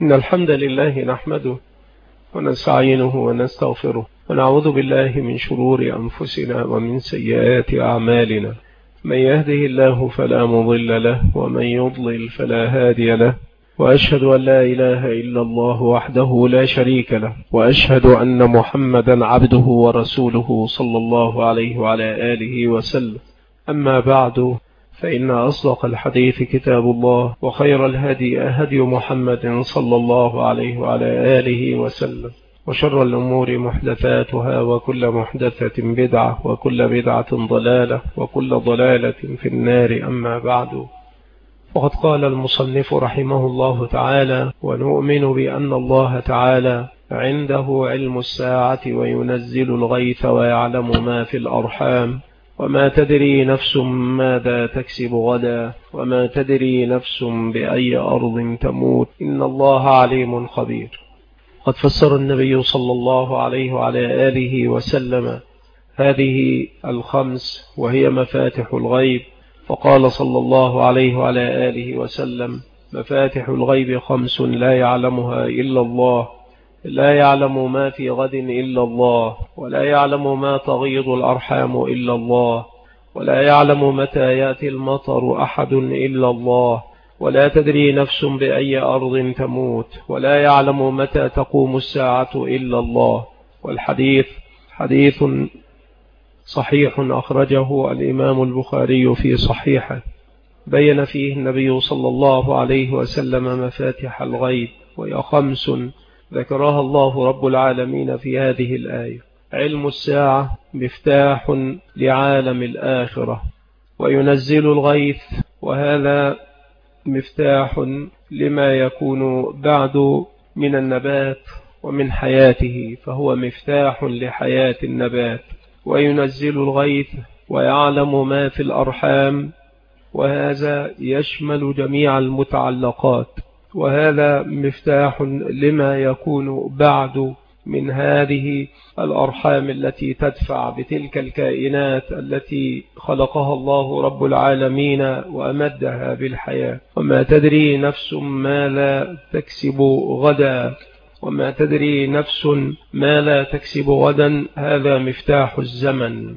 إن الحمد لله نحمده ونستعينه ونستغفره ونعوذ بالله من شرور أنفسنا ومن سيئات أعمالنا. من يهده الله فلا مضل له ومن يضلل فلا هادي له، وأشهد أن لا إله إلا الله وحده لا شريك له، وأشهد أن محمدا عبده ورسوله صلى الله عليه وعلى آله وسلم. أما بعد، فإن أصدق الحديث كتاب الله، وخير الهدي هدي محمد صلى الله عليه وعلى آله وسلم، وشر الأمور محدثاتها، وكل محدثة بدعة، وكل بدعة ضلالة، وكل ضلالة في النار. أما بعد، وقد قال المصنف رحمه الله تعالى: ونؤمن بأن الله تعالى عنده علم الساعة وينزل الغيث ويعلم ما في الأرحام، وما تدري نفس ماذا تكسب غدا، وما تدري نفس بأي أرض تموت، إن الله عليم خبير. قد فسر النبي صلى الله عليه وعلى آله وسلم هذه الخمس وهي مفاتح الغيب، فقال صلى الله عليه وعلى آله وسلم: مفاتح الغيب خمس لا يعلمها إلا الله، لا يعلم ما في غد إلا الله، ولا يعلم ما تغيض الأرحام إلا الله، ولا يعلم متى يأتي المطر أحد إلا الله، ولا تدري نفس بأي أرض تموت، ولا يعلم متى تقوم الساعة إلا الله. والحديث حديث صحيح أخرجه الإمام البخاري في صحيحه، بين فيه النبي صلى الله عليه وسلم مفاتح الغيب، وهي خمس ذكرها الله رب العالمين في هذه الآية: علم الساعة مفتاح لعالم الآخرة، وينزل الغيث، وهذا مفتاح لما يكون بعد من النبات ومن حياته، فهو مفتاح لحياة النبات. وينزل الغيث ويعلم ما في الأرحام، وهذا يشمل جميع المتعلقات، وهذا مفتاح لما يكون بعد من هذه الأرحام التي تدفع بتلك الكائنات التي خلقها الله رب العالمين وأمدها بالحياة. وما تدري نفس ما لا تكسب غدا، وما تدري نفس ما لا تكسب غدا، هذا مفتاح الزمن،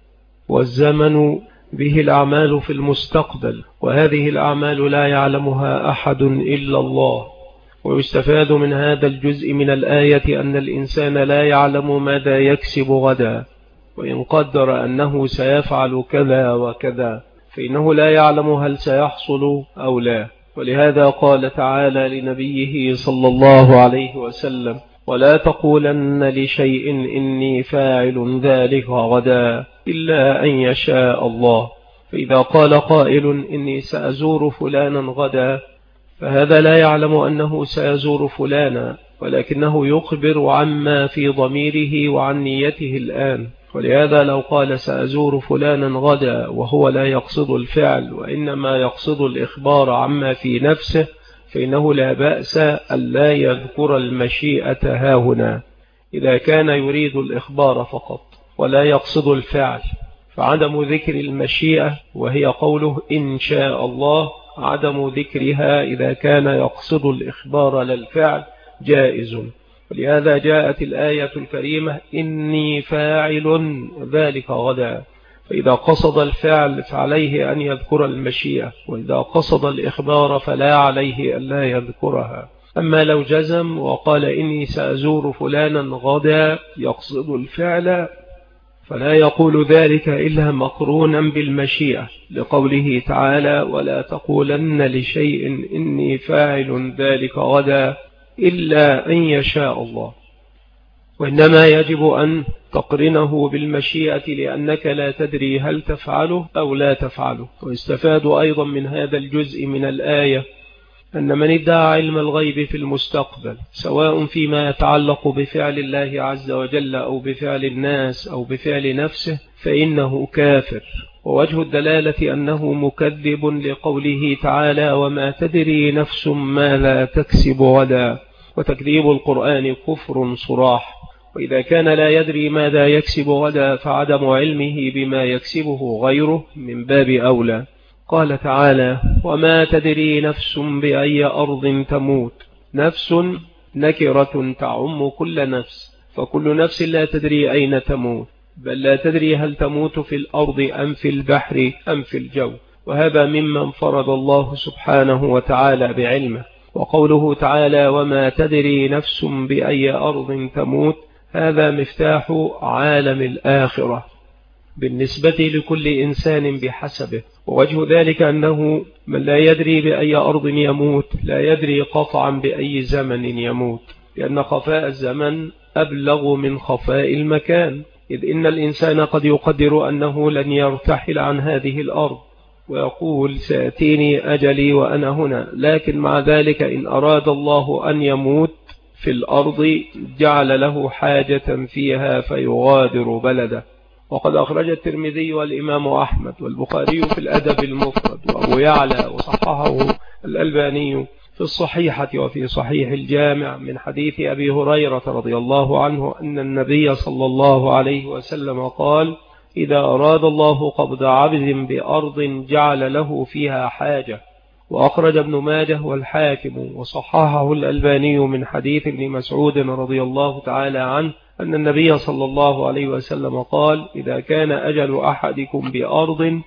والزمن به الأعمال في المستقبل، وهذه الأعمال لا يعلمها أحد إلا الله. ويستفاد من هذا الجزء من الآية أن الإنسان لا يعلم ماذا يكسب غدا، وإن قدر أنه سيفعل كذا وكذا فإنه لا يعلم هل سيحصل أو لا. ولهذا قال تعالى لنبيه صلى الله عليه وسلم: ولا تقولن لشيء إني فاعل ذلك غدا إلا أن يشاء الله. فإذا قال قائل إني سأزور فلانا غدا، فهذا لا يعلم أنه سيزور فلانا، ولكنه يخبر عما في ضميره وعن نيته الآن. ولهذا لو قال سأزور فلانا غدا وهو لا يقصد الفعل، وإنما يقصد الإخبار عما في نفسه، فإنه لا بأس ألا يذكر المشيئة هاهنا إذا كان يريد الإخبار فقط ولا يقصد الفعل. فعدم ذكر المشيئة، وهي قوله إن شاء الله، عدم ذكرها إذا كان يقصد الإخبار للفعل جائز. ولهذا جاءت الآية الكريمة: إني فاعل ذلك غدا. فإذا قصد الفعل فعليه أن يذكر المشيئة، وإذا قصد الإخبار فلا عليه أن لا يذكرها. أما لو جزم وقال إني سأزور فلانا غدا يقصد الفعل، فلا يقول ذلك إلا مقرونا بالمشيئة، لقوله تعالى: ولا تقولن لشيء إني فاعل ذلك غدا إلا أن يشاء الله. وإنما يجب أن تقرنه بالمشيئة، لأنك لا تدري هل تفعله أو لا تفعله. ويستفاد أيضا من هذا الجزء من الآية أن من ادعى علم الغيب في المستقبل، سواء فيما يتعلق بفعل الله عز وجل أو بفعل الناس أو بفعل نفسه، فإنه كافر. ووجه الدلالة أنه مكذب لقوله تعالى: وما تدري نفس ما لا تكسب غدا. وتكذيب القرآن كفر صراح. وإذا كان لا يدري ماذا يكسب غدا، فعدم علمه بما يكسبه غيره من باب أولى. قال تعالى: وما تدري نفس بأي أرض تموت. نفس نكرة تعم كل نفس، فكل نفس لا تدري أين تموت، بل لا تدري هل تموت في الأرض أم في البحر أم في الجو، وهذا ممن فرض الله سبحانه وتعالى بعلمه. وقوله تعالى وما تدري نفس بأي أرض تموت، هذا مفتاح عالم الآخرة بالنسبة لكل إنسان بحسبه. ووجه ذلك أنه من لا يدري بأي أرض يموت لا يدري قطعا بأي زمن يموت، لأن خفاء الزمن أبلغ من خفاء المكان، إذ إن الإنسان قد يقدر أنه لن يرتحل عن هذه الأرض ويقول سيأتيني أجلي وأنا هنا، لكن مع ذلك إن أراد الله أن يموت في الأرض جعل له حاجة فيها فيغادر بلده. وقد أخرج الترمذي والإمام أحمد والبخاري في الأدب المفرد وأبو يعلى وصححه الألباني في الصحيحة وفي صحيح الجامع من حديث أبي هريرة رضي الله عنه أن النبي صلى الله عليه وسلم قال إذا أراد الله قبض عبد بأرض جعل له فيها حاجة. وأخرج ابن ماجه والحاكم وصححه الألباني من حديث ابن مسعود رضي الله تعالى عنه أن النبي صلى الله عليه وسلم قال إذا كان أجل أحدكم بأرض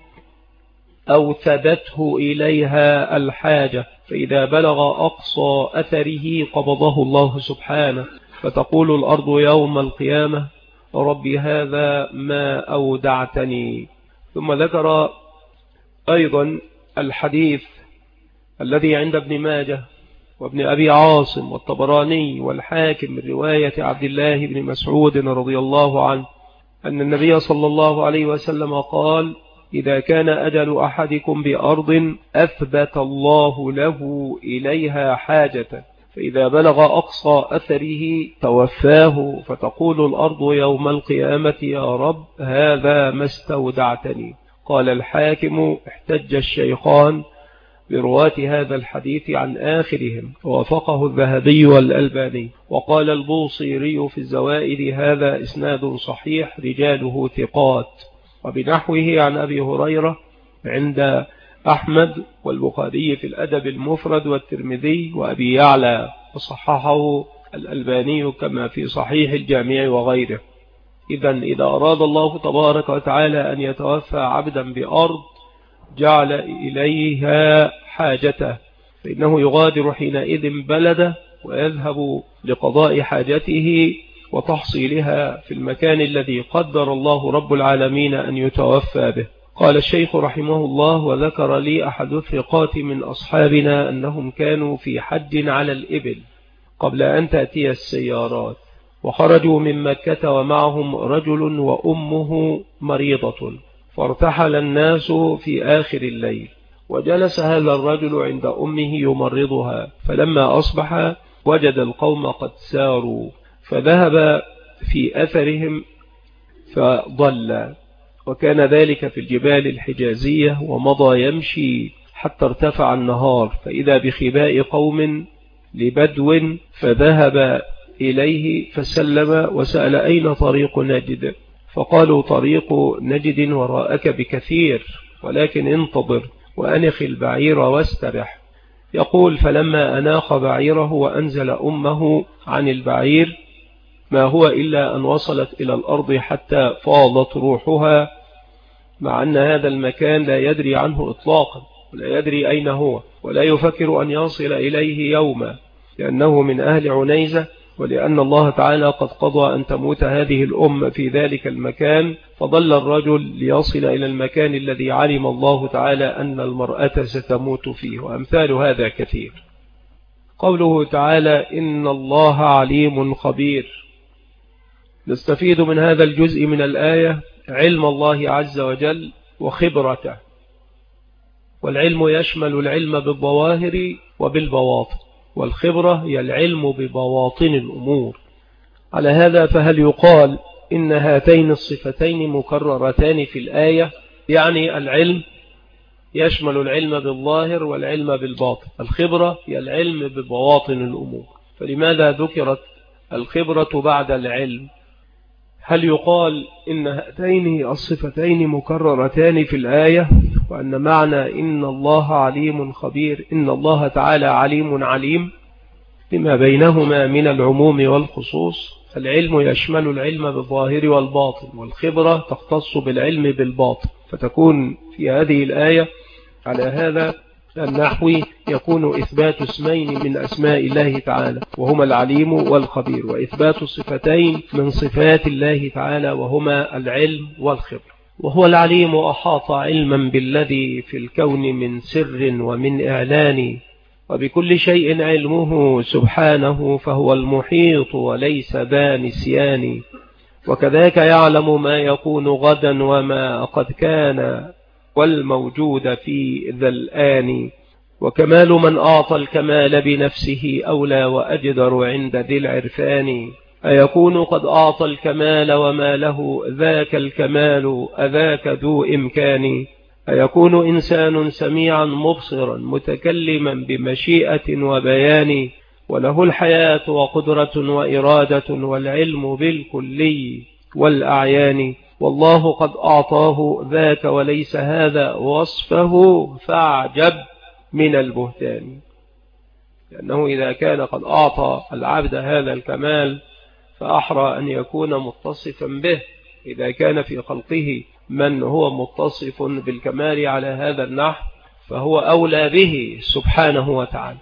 أوثدته إليها الحاجة فإذا بلغ أقصى أثره قبضه الله سبحانه، فتقول الأرض يوم القيامة ربي هذا ما أودعتني. ثم ذكر أيضا الحديث الذي عند ابن ماجه وابن أبي عاصم والطبراني والحاكم من رواية عبد الله بن مسعود رضي الله عنه أن النبي صلى الله عليه وسلم قال إذا كان أجل أحدكم بأرض أثبت الله له إليها حاجة فإذا بلغ أقصى أثره توفاه، فتقول الأرض يوم القيامة يا رب هذا ما استودعتني. قال الحاكم احتج الشيخان برواة هذا الحديث عن آخرهم، ووافقه الذهبي والألباني. وقال البوصيري في الزوائد هذا إسناد صحيح رجاله ثقات. وبنحوه عن أبي هريرة عند أحمد والبخاري في الأدب المفرد والترمذي وأبي يعلى، وصححه الألباني كما في صحيح الجامع وغيره. إذا أراد الله تبارك وتعالى أن يتوفى عبدا بأرض جعل إليها حاجته، فإنه يغادر حينئذ بلده ويذهب لقضاء حاجته وتحصيلها في المكان الذي قدر الله رب العالمين أن يتوفى به. قال الشيخ رحمه الله وذكر لي أحد الثقات من أصحابنا أنهم كانوا في حج على الإبل قبل أن تأتي السيارات، وخرجوا من مكة ومعهم رجل وأمه مريضة، فارتحل الناس في آخر الليل، وجلس هذا الرجل عند أمه يمرضها، فلما أصبح وجد القوم قد ساروا، فذهب في أثرهم فضل، وكان ذلك في الجبال الحجازية، ومضى يمشي حتى ارتفع النهار، فإذا بخباء قوم لبدو فذهب إليه فسلم وسأل أين طريق نجد؟ فقالوا طريق نجد وراءك بكثير، ولكن انتظر وأنخ البعير واسترح. يقول فلما أناخ بعيره وأنزل أمه عن البعير ما هو إلا أن وصلت إلى الأرض حتى فاضت روحها، مع أن هذا المكان لا يدري عنه إطلاقا ولا يدري أين هو، ولا يفكر أن يصل إليه يوما، لأنه من أهل عنيزة، ولأن الله تعالى قد قضى أن تموت هذه الأم في ذلك المكان، فضل الرجل ليصل إلى المكان الذي علم الله تعالى أن المرأة ستموت فيه. وأمثال هذا كثير. قوله تعالى إن الله عليم خبير، نستفيد من هذا الجزء من الآية علم الله عز وجل وخبرته، والعلم يشمل العلم بالظواهر وبالبواطن، والخبرة هي العلم ببواطن الأمور. على هذا فهل يقال إن هاتين الصفتين مكررتان في الآية؟ يعني العلم يشمل العلم بالظاهر والعلم بالباطن، الخبرة هي العلم ببواطن الأمور، فلماذا ذكرت الخبرة بعد العلم؟ هل يقال إن هاتين الصفتين مكررتان في الآية، وأن معنى إن الله عليم خبير إن الله تعالى عليم عليم؟ لما بينهما من العموم والخصوص. العلم يشمل العلم بالظاهر والباطن، والخبرة تختص بالعلم بالباطن، فتكون في هذه الآية على هذا النحو يكون إثبات اسمين من أسماء الله تعالى وهما العليم والخبير، وإثبات صفتين من صفات الله تعالى وهما العلم والخبر. وهو العليم أحاط علما بالذي في الكون من سر ومن إعلان، وبكل شيء علمه سبحانه، فهو المحيط وليس ذا نسيان. وكذاك يعلم ما يكون غدا وما قد كان والموجود في ذا الآن. وكمال من أعطى الكمال بنفسه أولى وأجدر عند ذي العرفان. أيكون قد أعطى الكمال وما له ذاك الكمال أذاك ذو إمكان. أيكون إنسان سميعا مبصرا متكلما بمشيئة وبيان، وله الحياة وقدرة وإرادة والعلم بالكلي والأعيان. والله قد أعطاه ذاك وليس هذا وصفه، فاعجب من البهتان. لأنه إذا كان قد أعطى العبد هذا الكمال فأحرى أن يكون متصفا به. إذا كان في خلقه من هو متصف بالكمال على هذا النحو فهو أولى به سبحانه وتعالى.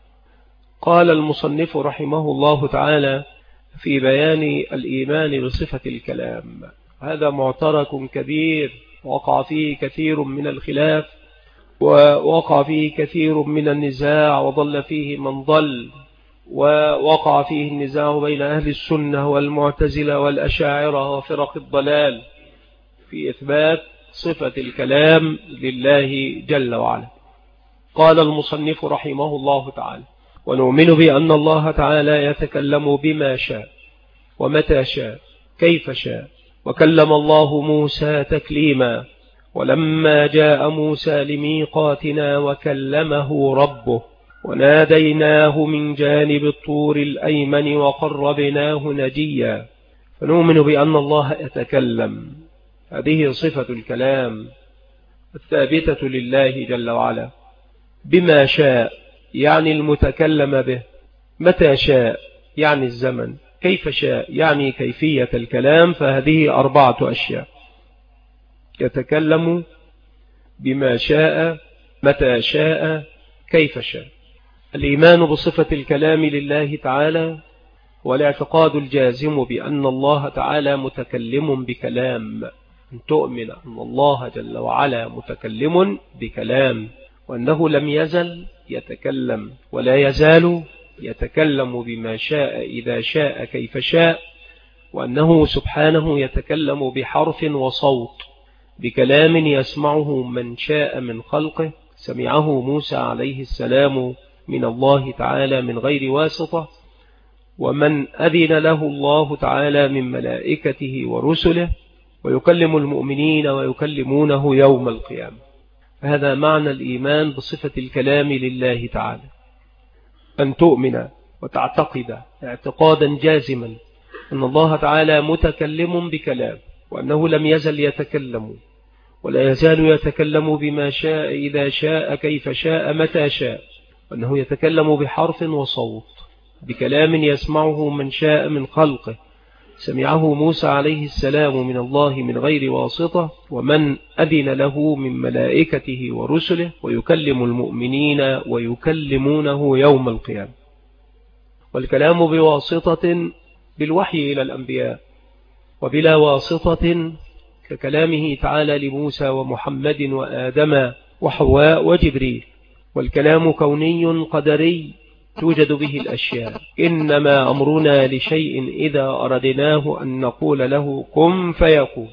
قال المصنف رحمه الله تعالى في بيان الإيمان بصفة الكلام: هذا معترك كبير وقع فيه كثير من الخلاف، ووقع فيه كثير من النزاع، وضل فيه من ضل، ووقع فيه النزاع بين أهل السنة والمعتزلة والأشاعرة وفرق الضلال في إثبات صفة الكلام لله جل وعلا. قال المصنف رحمه الله تعالى: ونؤمن بأن الله تعالى يتكلم بما شاء ومتى شاء كيف شاء. وكلم الله موسى تكليما، ولما جاء موسى لميقاتنا وكلمه ربه وناديناه من جانب الطور الأيمن وقربناه نجيا. فنؤمن بأن الله يتكلم، هذه صفة الكلام الثابتة لله جل وعلا، بما شاء يعني المتكلم به، متى شاء يعني الزمن، كيف شاء يعني كيفية الكلام. فهذه 4 أشياء: يتكلم بما شاء، متى شاء، كيف شاء. الإيمان بصفة الكلام لله تعالى والاعتقاد الجازم بأن الله تعالى متكلم بكلام. أن تؤمن أن الله جل وعلا متكلم بكلام، وأنه لم يزل يتكلم ولا يزال يتكلم بما شاء إذا شاء كيف شاء، وأنه سبحانه يتكلم بحرف وصوت بكلام يسمعه من شاء من خلقه. سمعه موسى عليه السلام من الله تعالى من غير واسطة، ومن أذن له الله تعالى من ملائكته ورسله، ويكلم المؤمنين ويكلمونه يوم القيامة. هذا معنى الإيمان بصفة الكلام لله تعالى، أن تؤمن وتعتقد اعتقادا جازما أن الله تعالى متكلم بكلام، وأنه لم يزل يتكلم ولا يزال يتكلم بما شاء إذا شاء كيف شاء متى شاء، وأنه يتكلم بحرف وصوت بكلام يسمعه من شاء من خلقه. سمعه موسى عليه السلام من الله من غير واسطة، ومن أذن له من ملائكته ورسله، ويكلم المؤمنين ويكلمونه يوم القيامة. والكلام بواسطة بالوحي إلى الأنبياء، وبلا واسطة ككلامه تعالى لموسى ومحمد وآدم وحواء وجبريل. والكلام كوني قدري توجد به الأشياء، إنما أمرنا لشيء إذا أردناه أن نقول له كن فيكون.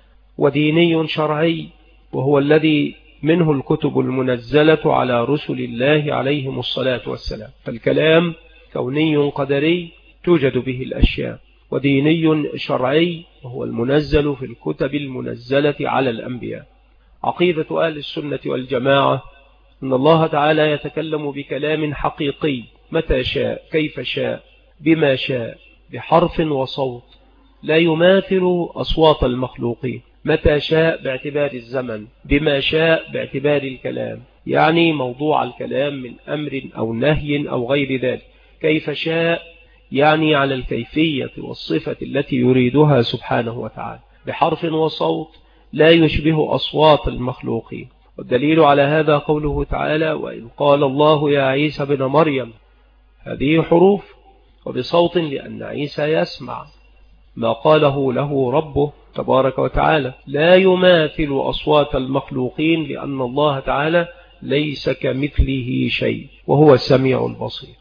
وديني شرعي، وهو الذي منه الكتب المنزلة على رسل الله عليهم الصلاة والسلام. فالكلام كوني قدري توجد به الأشياء، وديني شرعي وهو المنزل في الكتب المنزلة على الأنبياء. عقيدة أهل السنة والجماعة أن الله تعالى يتكلم بكلام حقيقي متى شاء كيف شاء بما شاء بحرف وصوت لا يماثل أصوات المخلوقين، متى شاء باعتبار الزمن، بما شاء باعتبار الكلام، يعني موضوع الكلام من أمر أو نهي أو غير ذلك. كيف شاء، يعني على الكيفية والصفة التي يريدها سبحانه وتعالى، بحرف وصوت لا يشبه أصوات المخلوقين. والدليل على هذا قوله تعالى: وإذ قال الله يا عيسى بن مريم. هذه حروف وبصوت، لأن عيسى يسمع ما قاله له ربه تبارك وتعالى، لا يماثل أصوات المخلوقين، لأن الله تعالى ليس كمثله شيء وهو السميع البصير.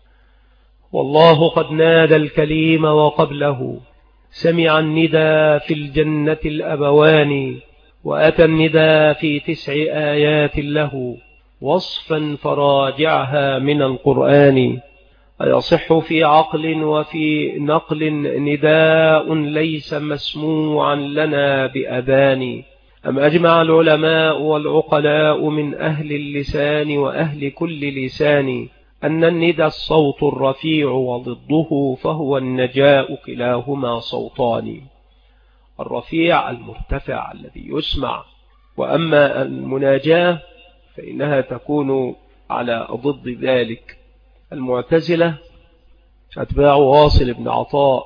والله قد نادى الكليم وقبله، سمع الندى في الجنة الأبوان، وأتى الندى في 9 آيات له، وصفا فراجعها من القرآن. أيصح في عقل وفي نقل نداء ليس مسموعا لنا بأذان؟ أم أجمع العلماء والعقلاء من أهل اللسان وأهل كل لسان أن الندى الصوت الرفيع وضده فهو النجاء، كلاهما صوتان. الرفيع المرتفع الذي يسمع، وأما المناجاة فإنها تكون على ضد ذلك. المعتزلة أتباع واصل بن عطاء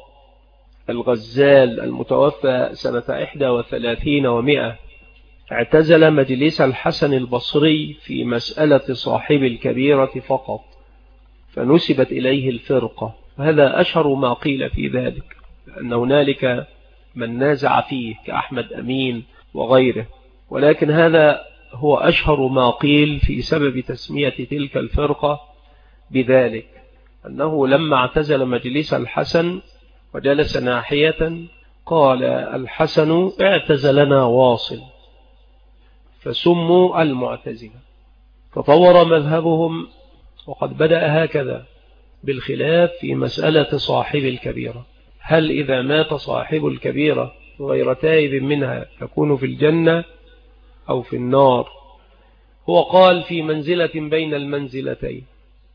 الغزال المتوفى سنة 31 و100 اعتزل مجلس الحسن البصري في مسألة صاحب الكبيرة فقط، فنسبت إليه الفرقة. هذا أشهر ما قيل في ذلك، لأن هنالك من نازع فيه كأحمد أمين وغيره، ولكن هذا هو أشهر ما قيل في سبب تسمية تلك الفرقة بذلك، أنه لما اعتزل مجلس الحسن وجلس ناحية قال الحسن اعتزلنا واصل، فسموا المعتزلة. تطور مذهبهم، وقد بدأ هكذا بالخلاف في مسألة صاحب الكبيرة، هل إذا مات صاحب الكبيرة غير تائب منها يكون في الجنة أو في النار؟ هو قال في منزلة بين المنزلتين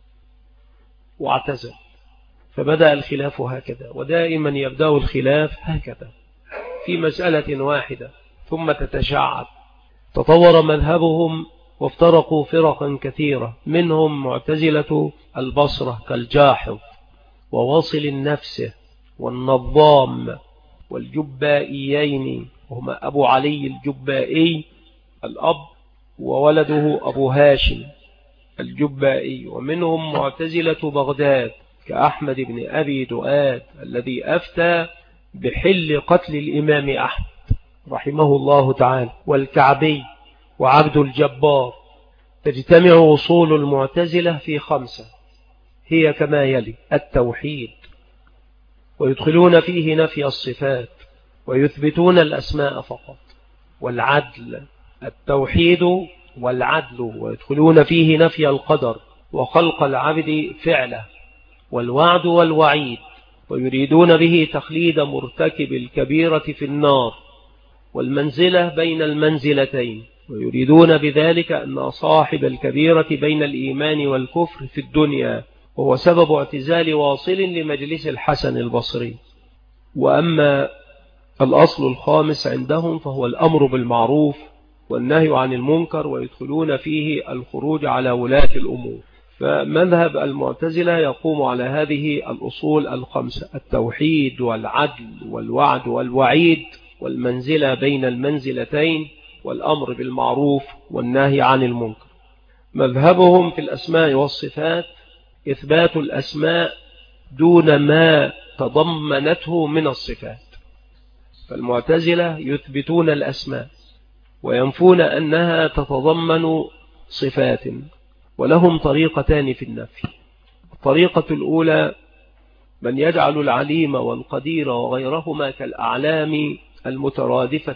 واعتزل، فبدأ الخلاف هكذا، ودائما يبدأ الخلاف هكذا في مسألة واحدة ثم تتشعب. تطور مذهبهم وافترقوا فرقا كثيرة، منهم معتزلة البصرة كالجاحظ وواصل النفس والنظام والجبائيين، وهما أبو علي الجبائي الأب وولده أبو هاشم الجبائي. ومنهم معتزلة بغداد كأحمد بن أبي دؤاد الذي أفتى بحل قتل الإمام أحمد رحمه الله تعالى، والكعبي وعبد الجبار. تجتمع أصول المعتزلة في 5، هي كما يلي: التوحيد، ويدخلون فيه نفي الصفات ويثبتون الأسماء فقط، والعدل، التوحيد والعدل، ويدخلون فيه نفي القدر وخلق العبد فعله، والوعد والوعيد، ويريدون به تخليد مرتكب الكبيرة في النار، والمنزلة بين المنزلتين، ويريدون بذلك أن صاحب الكبيرة بين الإيمان والكفر في الدنيا، وهو سبب اعتزال واصل لمجلس الحسن البصري. وأما الأصل الخامس عندهم فهو الأمر بالمعروف والنهي عن المنكر، ويدخلون فيه الخروج على ولاة الأمور. فمذهب المعتزلة يقوم على هذه الأصول 5: التوحيد والعدل والوعد والوعيد، والمنزلة بين المنزلتين، والأمر بالمعروف والنهي عن المنكر. مذهبهم في الأسماء والصفات إثبات الأسماء دون ما تضمنته من الصفات، فالمعتزلة يثبتون الأسماء وينفون أنها تتضمن صفات، ولهم طريقتان في النفي. الطريقة الأولى من يجعل العليم والقدير وغيرهما كالأعلام المترادفة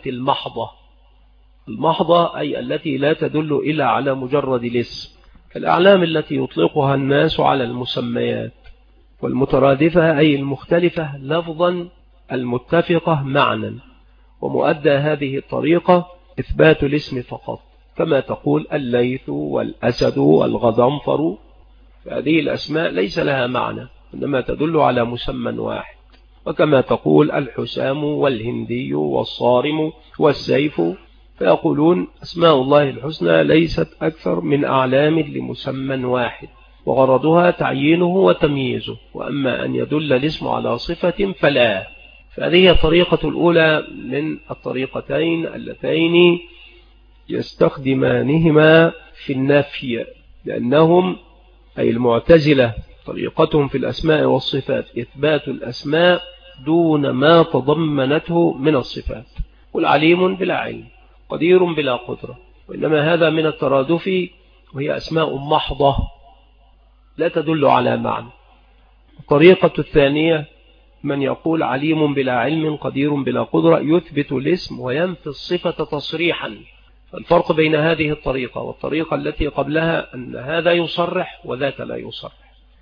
المحضة أي التي لا تدل إلا على مجرد الاسم، كالأعلام التي يطلقها الناس على المسميات، والمترادفة أي المختلفة لفظا المتفقة معنى. ومؤدى هذه الطريقة إثبات الاسم فقط، كما تقول الليث والأسد والغضنفر، فهذه الأسماء ليس لها معنى إنما تدل على مسمى واحد. وكما تقول الحسام والهندي والصارم والسيف، فيقولون أسماء الله الحسنى ليست أكثر من أعلام لمسمى واحد، وغرضها تعيينه وتمييزه، وأما أن يدل الاسم على صفة فلا. فهذه الطريقة الأولى من الطريقتين اللتين يستخدمانهما في النفي، لأنهم أي المعتزلة طريقتهم في الأسماء والصفات إثبات الأسماء دون ما تضمنته من الصفات. قل عليم بلا علم، قدير بلا قدرة، وإنما هذا من الترادف، وهي أسماء محضة لا تدل على معنى. الطريقة الثانية من يقول عليم بلا علم قدير بلا قدرة يثبت الاسم وينفي الصفة تصريحا. فالفرق بين هذه الطريقة والطريقة التي قبلها أن هذا يصرح وذاك لا يصرح.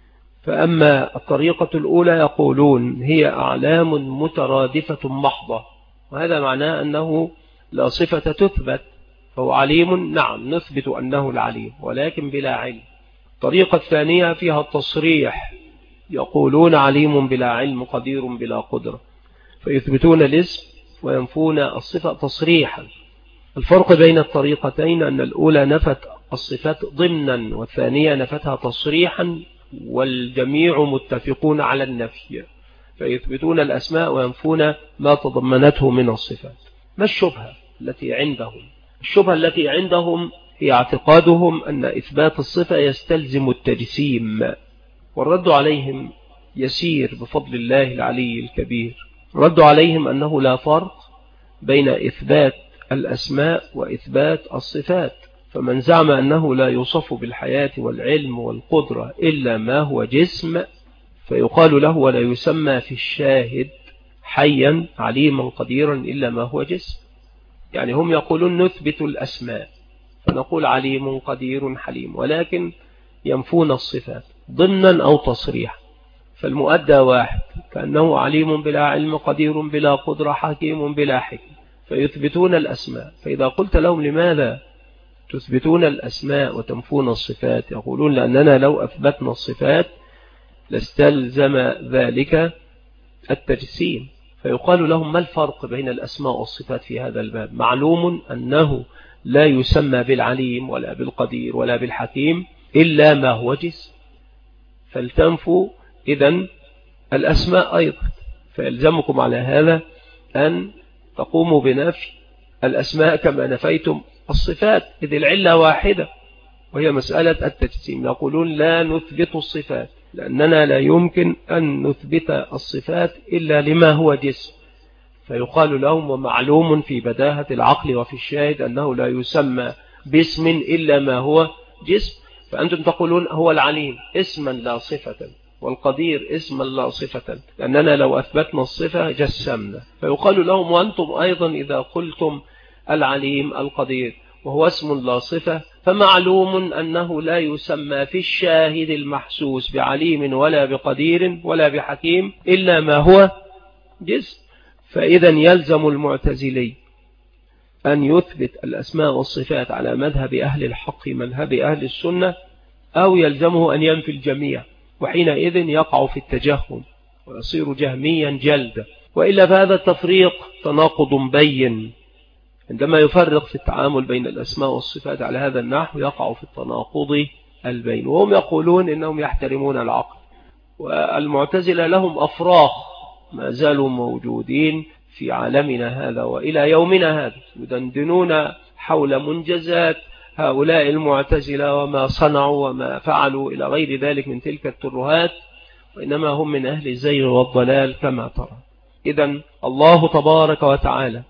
فأما الطريقة الأولى يقولون هي أعلام مترادفة محضة، وهذا معناه أنه لا صفة تثبت، فهو عليم، نعم نثبت أنه العليم ولكن بلا علم. الطريقة الثانية فيها التصريح، يقولون عليم بلا علم قدير بلا قدرة، فيثبتون الاسم وينفون الصفة تصريحا. الفرق بين الطريقتين أن الأولى نفت الصفات ضمنا والثانية نفتها تصريحا، والجميع متفقون على النفي، فيثبتون الأسماء وينفون ما تضمنته من الصفات. ما الشبهة التي عندهم؟ الشبهة التي عندهم هي اعتقادهم أن إثبات الصفة يستلزم التجسيم، والرد عليهم يسير بفضل الله العلي الكبير. رد عليهم أنه لا فرق بين إثبات الأسماء وإثبات الصفات، فمن زعم أنه لا يوصف بالحياة والعلم والقدرة إلا ما هو جسم فيقال له ولا يسمى في الشاهد حيا عليما قديرا إلا ما هو جسم. يعني هم يقولون نثبت الأسماء فنقول عليم قدير حليم، ولكن ينفون الصفات ضمنا أو تصريحا. فالمؤدى واحد، كأنه عليم بلا علم قدير بلا قدرة حكيم بلا حكم، فيثبتون الأسماء. فإذا قلت لهم لماذا تثبتون الأسماء وتنفون الصفات، يقولون لأننا لو أثبتنا الصفات لاستلزم ذلك التجسيم. فيقال لهم ما الفرق بين الأسماء والصفات في هذا الباب؟ معلوم أنه لا يسمى بالعليم ولا بالقدير ولا بالحكيم إلا ما هو جسم، فلتنفوا إذن الأسماء أيضا. فيلزمكم على هذا أن تقوموا بنفي الأسماء كما نفيتم الصفات، إذ العلة واحدة وهي مسألة التجسيم. يقولون لا نثبت الصفات لأننا لا يمكن أن نثبت الصفات إلا لما هو جسم. فيقال لهم ومعلوم في بداهة العقل وفي الشاهد أنه لا يسمى باسم إلا ما هو جسم، فأنتم تقولون هو العليم اسما لا صفة والقدير اسما لا صفة، لأننا لو أثبتنا الصفة جسمنا. فيقال لهم وأنتم أيضا إذا قلتم العليم القدير وهو اسم لا صفة فمعلوم أنه لا يسمى في الشاهد المحسوس بعليم ولا بقدير ولا بحكيم إلا ما هو جسم. فإذا يلزم المعتزلي أن يثبت الأسماء والصفات على مذهب أهل الحق مذهب أهل السنة، أو يلزمه أن ينفي الجميع، وحينئذ يقع في التجهم ويصير جهميا جلدا. وإلا فهذا التفريق تناقض بين، عندما يفرق في التعامل بين الأسماء والصفات على هذا النحو يقع في التناقض البين. وهم يقولون إنهم يحترمون العقل، والمعتزلة لهم أفراخ ما زالوا موجودين في عالمنا هذا وإلى يومنا هذا، يدندنون حول منجزات هؤلاء المعتزلة وما صنعوا وما فعلوا إلى غير ذلك من تلك الترهات، وإنما هم من أهل الزيغ والضلال كما ترى. إذن الله تبارك وتعالى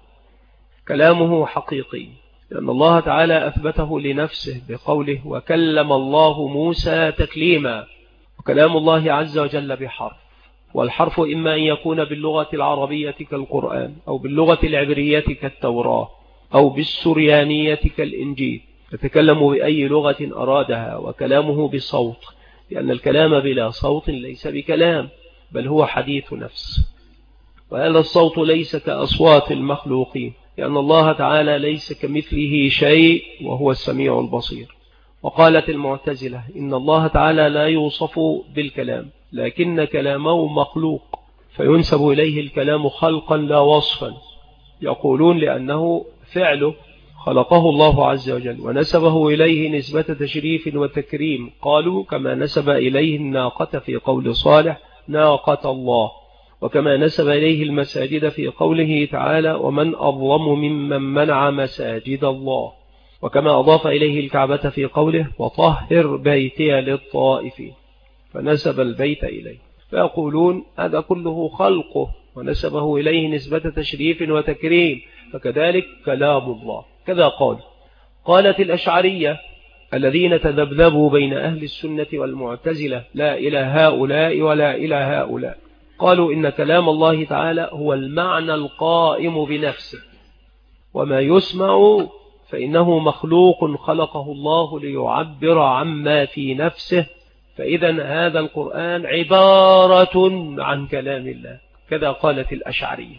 كلامه حقيقي، لأن الله تعالى أثبته لنفسه بقوله وكلم الله موسى تكليما. وكلام الله عز وجل بحرف، والحرف إما أن يكون باللغة العربية كالقرآن، أو باللغة العبرية كالتوراة، أو بالسريانية كالإنجيل، يتكلم بأي لغة أرادها، وكلامه بصوت، لأن الكلام بلا صوت ليس بكلام بل هو حديث نفس. وهذا الصوت ليس كأصوات المخلوقين، لأن الله تعالى ليس كمثله شيء وهو السميع البصير. وقالت المعتزلة إن الله تعالى لا يوصف بالكلام لكن كلامه مخلوق، فينسب إليه الكلام خلقا لا وصفا. يقولون لأنه فعله خلقه الله عز وجل ونسبه إليه نسبة تشريف وتكريم، قالوا كما نسب إليه الناقة في قول صالح ناقة الله، وكما نسب إليه المساجد في قوله تعالى ومن أظلم ممن منع مساجد الله، وكما أضاف إليه الكعبة في قوله وطهر بيتي للطائفين، فنسب البيت إليه. فيقولون هذا كله خلقه ونسبه إليه نسبة تشريف وتكريم، فكذلك كلام الله. كذا قالت الأشعرية الذين تذبذبوا بين أهل السنة والمعتزلة لا إلى هؤلاء ولا إلى هؤلاء، قالوا إن كلام الله تعالى هو المعنى القائم بنفسه، وما يسمع فإنه مخلوق خلقه الله ليعبر عما في نفسه، فإذا هذا القرآن عبارة عن كلام الله. كذا قالت الأشعرية.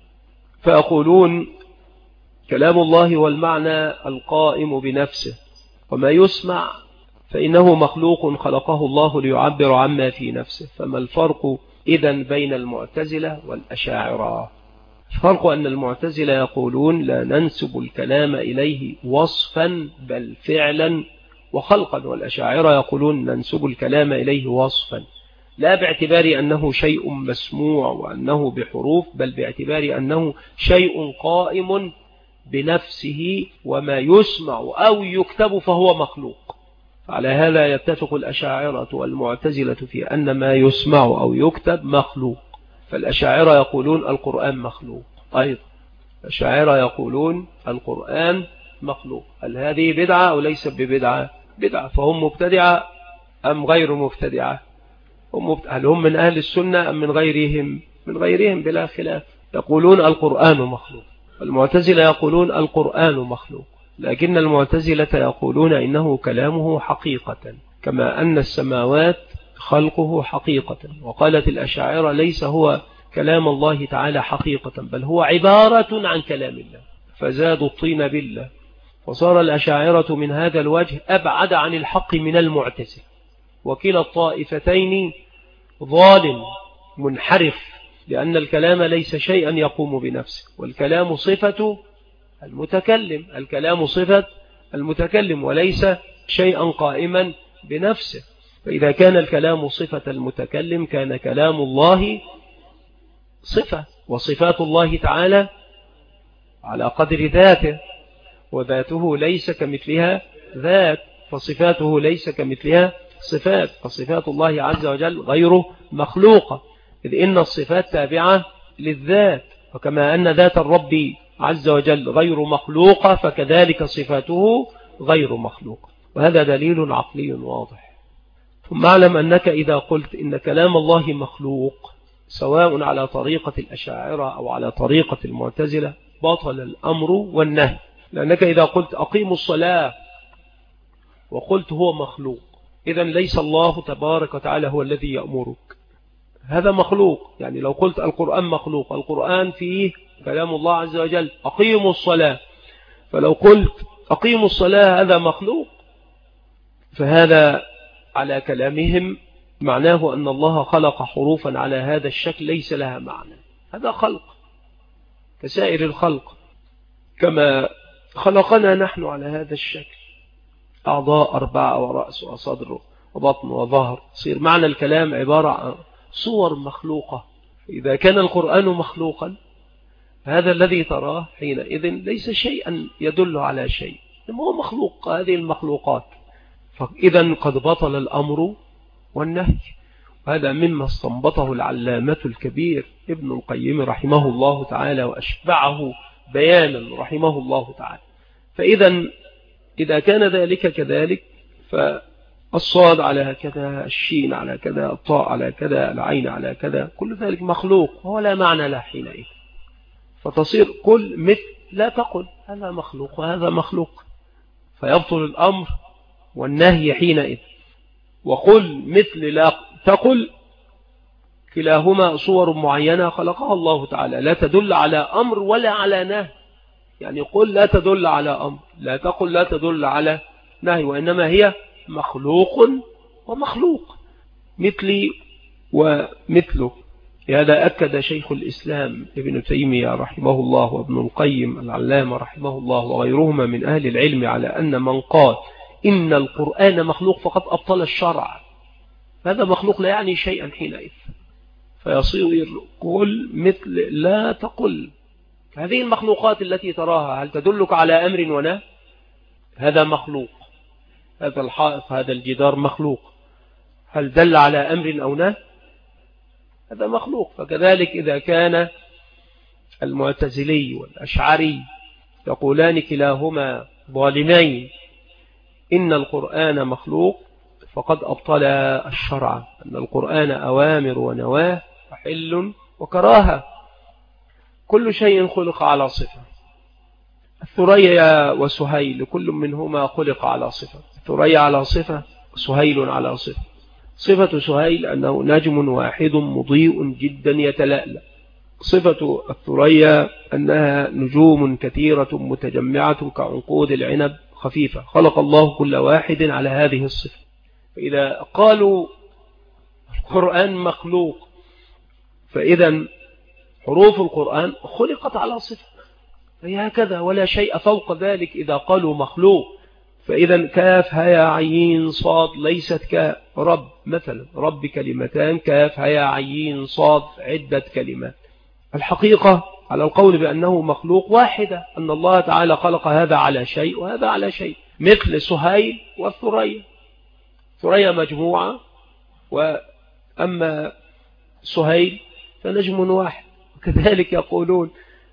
فأقولون كلام الله هو المعنى القائم بنفسه، وما يسمع فإنه مخلوق خلقه الله ليعبر عما في نفسه. فما الفرق إذن بين المعتزلة والأشاعرة؟ الفرق أن المعتزلة يقولون لا ننسب الكلام إليه وصفا بل فعلا وخلقا، والأشاعرة يقولون ننسب الكلام إليه وصفا لا باعتبار أنه شيء مسموع وأنه بحروف، بل باعتبار أنه شيء قائم بنفسه، وما يسمع أو يكتب فهو مخلوق. على هذا يتفق الأشاعرة والمعتزلة في أن ما يسمع أو يكتب مخلوق. فالأشاعرة يقولون القرآن مخلوق أيضا، الأشاعرة يقولون القرآن مخلوق. هل هذه بدعة أو ليس ببدعة؟ بدعة. فهم مبتدعة أم غير مبتدعة؟ هل هم من أهل السنة أم من غيرهم؟ من غيرهم بلا خلاف. يقولون القرآن مخلوق. المعتزلة يقولون القرآن مخلوق، لكن المعتزلة يقولون إنه كلامه حقيقة كما أن السماوات خلقه حقيقة. وقالت الأشاعرة ليس هو كلام الله تعالى حقيقة، بل هو عبارة عن كلام الله، فزادوا الطين بالله. وصار الأشاعرة من هذا الوجه أبعد عن الحق من المعتزلة، وكلا الطائفتين ظالم منحرف، لأن الكلام ليس شيئا يقوم بنفسه، والكلام صفة المتكلم، الكلام صفة المتكلم وليس شيئا قائما بنفسه. فإذا كان الكلام صفة المتكلم كان كلام الله صفة، وصفات الله تعالى على قدر ذاته، وذاته ليس كمثلها ذات، فصفاته ليس كمثلها صفات، فصفات الله عز وجل غير مخلوقة، إذ إن الصفات تابعة للذات، وكما أن ذات الرب عز وجل غير مخلوقة فكذلك صفاته غير مخلوقة. وهذا دليل عقلي واضح. ثم اعلم أنك إذا قلت إن كلام الله مخلوق سواء على طريقة الأشاعرة أو على طريقة المعتزلة بطل الأمر والنهي، لأنك إذا قلت أقيموا الصلاة وقلت هو مخلوق، إذن ليس الله تبارك وتعالى هو الذي يأمرك، هذا مخلوق. يعني لو قلت القرآن مخلوق، القرآن فيه كلام الله عز وجل أقيموا الصلاة، فلو قلت أقيموا الصلاة هذا مخلوق، فهذا على كلامهم معناه أن الله خلق حروفا على هذا الشكل ليس لها معنى، هذا خلق كسائر الخلق، كما خلقنا نحن على هذا الشكل، أعضاء 4 ورأس وصدر وبطن وظهر، صير معنى الكلام عبارة عن صور مخلوقة. إذا كان القرآن مخلوقا هذا الذي تراه حينئذ ليس شيئا يدل على شيء، هو مخلوق هذه المخلوقات، فإذا قد بطل الأمر والنهي. هذا مما استنبطه العلامة الكبير ابن القيم رحمه الله تعالى وأشبعه بيانا رحمه الله تعالى. فإذا إذا كان ذلك كذلك فالصاد على كذا، الشين على كذا، الطاء على كذا، العين على كذا، كل ذلك مخلوق وهو لا معنى له حينئذ، فتصير كل مثل لا تقل هذا مخلوق وهذا مخلوق، فيبطل الأمر والنهي حينئذ. وقل مثل لا تقل كلاهما صور معينة خلقها الله تعالى لا تدل على أمر ولا على نهي. يعني قل لا تدل على أمر، لا تقل لا تدل على نهي، وإنما هي مخلوق ومخلوق، مثلي ومثله. لهذا أكد شيخ الإسلام ابن تيمية رحمه الله وابن القيم العلامة رحمه الله وغيرهما من أهل العلم على أن من قال إن القرآن مخلوق فقد أبطل الشرع. هذا مخلوق لا يعني شيئا حينئذ، فيصير قل مثل لا تقل. هذه المخلوقات التي تراها هل تدلك على أمر ونهي؟ هذا مخلوق. هذا الحائط هذا الجدار مخلوق، هل دل على أمر أو نهي؟ هذا مخلوق. فكذلك إذا كان المعتزلي والأشعري يقولان كلاهما ظالمين إن القرآن مخلوق فقد أبطل الشرع، أن القرآن أوامر ونواه وحل وكراهة، كل شيء خلق على صفة. الثريا وسهيل كل منهما خلق على صفة، الثريا على صفة وسهيل على صفة. صفة سهيل أنه نجم واحد مضيء جدا يتلألأ. صفة الثريا أنها نجوم كثيرة متجمعة كعنقود العنب خفيفة، خلق الله كل واحد على هذه الصفة. فإذا قالوا القرآن مخلوق فإذا حروف القرآن خلقت على صفة، فهي هكذا ولا شيء فوق ذلك. إذا قالوا مخلوق فإذا كاف هيا عين صاد ليست كرب، مثلا رب كلمتان، كاف هيا عين صاد عدة كلمات. الحقيقة على القول بأنه مخلوق واحدة، أن الله تعالى خلق هذا على شيء وهذا على شيء، مثل سهيل والثريا. ثريا مجموعة، وأما سهيل فنجم واحد. وكذلك يقولون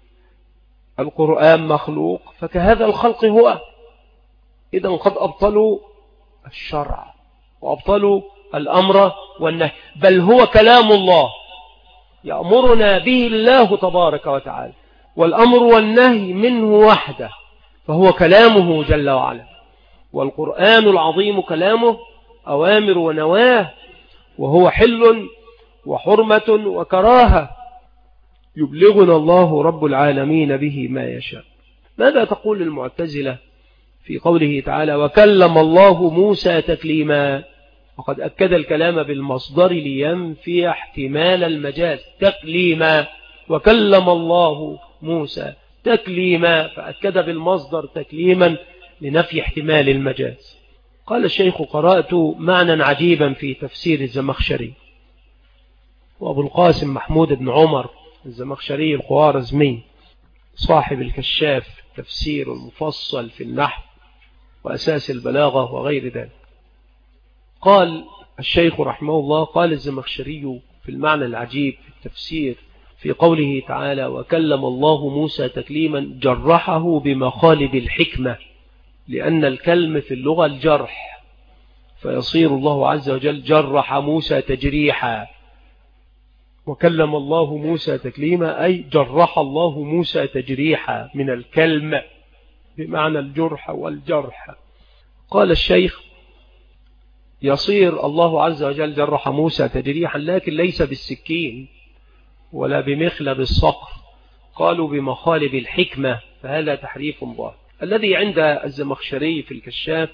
القرآن مخلوق فكهذا الخلق هو. إذا قد أبطلوا الشرع وأبطلوا الأمر والنهي، بل هو كلام الله يأمرنا به الله تبارك وتعالى، والأمر والنهي منه وحده، فهو كلامه جل وعلا. والقرآن العظيم كلامه أوامر ونواه، وهو حل وحرمة وكراهة يبلغنا الله رب العالمين به ما يشاء. ماذا تقول المعتزلة في قوله تعالى وكلم الله موسى تكليما؟ وقد أكد الكلام بالمصدر لينفي احتمال المجاز، تكليما، وكلم الله موسى تكليما، فأكد بالمصدر تكليما لنفي احتمال المجاز. قال الشيخ قرأت معنى عجيبا في تفسير الزمخشري، وأبو القاسم محمود بن عمر الزمخشري الخوارزمي صاحب الكشاف تفسير المفصل في النحو وأساس البلاغة وغير ذلك. قال الشيخ رحمه الله قال الزمخشري في المعنى العجيب في التفسير في قوله تعالى وكلم الله موسى تكليما، جرحه بمخالب الحكمة، لأن الكلم في اللغة الجرح، فيصير الله عز وجل جرح موسى تجريحا. وكلم الله موسى تكليما أي جرح الله موسى تجريحا من الكلم بمعنى الجرح والجرح. قال الشيخ يصير الله عز وجل جرح موسى تجريحا، لكن ليس بالسكين ولا بمخلب الصقر، قالوا بمخالب الحكمة، فهذا تحريف ظاهر. الذي عند الزمخشري في الكشاف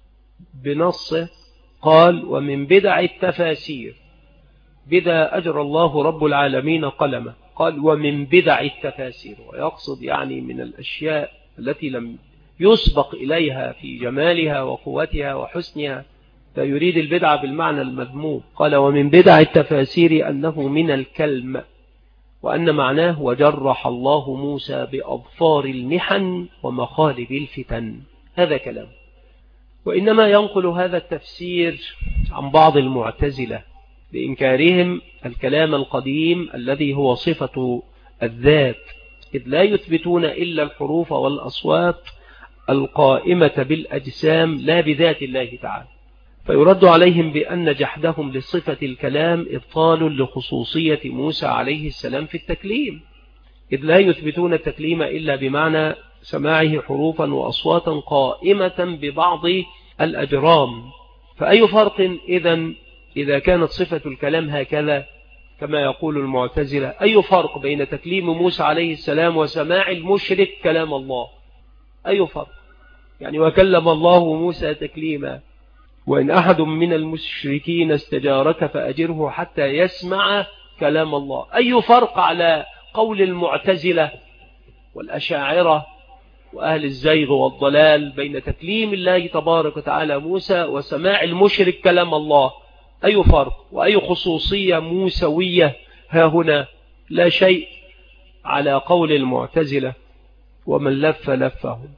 بنصه قال ومن بدع التفاسير، بذا أجر الله رب العالمين قلمه، قال ومن بدع التفاسير، ويقصد يعني من الأشياء التي لم يسبق إليها في جمالها وقوتها وحسنها، فيريد البدعة بالمعنى المذموم. قال ومن بدع التفاسير أنه من الكلم، وأن معناه وجرح الله موسى بأظفار المحن ومخالب الفتن، هذا كلام. وإنما ينقل هذا التفسير عن بعض المعتزلة بإنكارهم الكلام القديم الذي هو صفة الذات، إذ لا يثبتون إلا الحروف والأصوات القائمة بالأجسام لا بذات الله تعالى، فيرد عليهم بأن جحدهم لصفة الكلام إبطال لخصوصية موسى عليه السلام في التكليم، إذ لا يثبتون التكليم إلا بمعنى سماعه حروفا وأصواتا قائمة ببعض الأجرام. فأي فرق إذا كانت صفة الكلام هكذا كما يقول المعتزلة، أي فرق بين تكليم موسى عليه السلام وسماع المشرك كلام الله؟ أي فرق؟ يعني وكلم الله موسى تكليما، وإن أحد من المشركين استجارك فأجره حتى يسمع كلام الله. أي فرق على قول المعتزلة والأشاعرة وأهل الزيغ والضلال بين تكليم الله تبارك وتعالى موسى وسماع المشرك كلام الله؟ أي فرق وأي خصوصية موسوية ها هنا؟ لا شيء على قول المعتزلة ومن لف لفهم.